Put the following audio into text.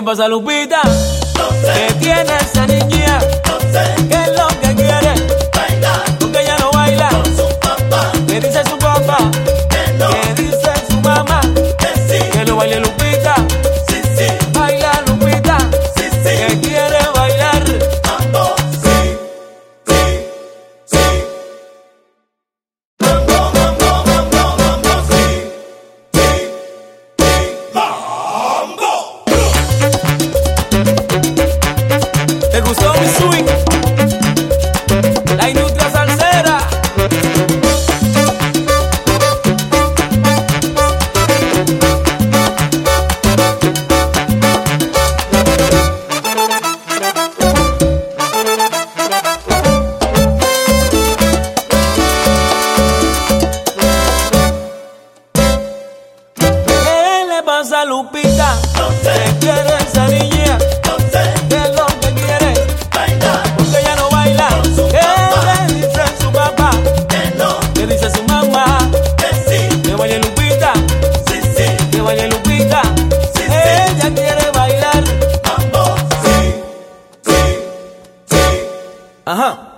le pasa a Lupita? No sé. ¿Qué tiene esa niña? No sé. ¿Qué es lo que quiere? Bailar Porque ella no baila. con su papá. ¿Qué dice su papá? Que no. ¿Qué dice su mamá? Que sí. Que lo baile Lupita. Sí, sí. Baila Lupita. Sí, sí. Que quiere bailar. Mambo. Sí. Sí. Sí. Mambo, mambo, mambo, mambo. Sí. Sí. Sí. Mambo. ¿Te gustó mi swing? La industria salsera. ¿Qué le pasa a Lupita? No sé. ¿Qué quiere esa niña? No sé. ¿Qué es lo que quiere? Bailar Porque ella no baila. con su ¿Qué papá. le dice su papá? Que no. ¿Qué dice su mamá? Que sí. Que baile Lupita. Sí, sí. Que baile Lupita. Sí, sí. Ella quiere bailar. Mambo. Sí. Sí. Sí. Ajá.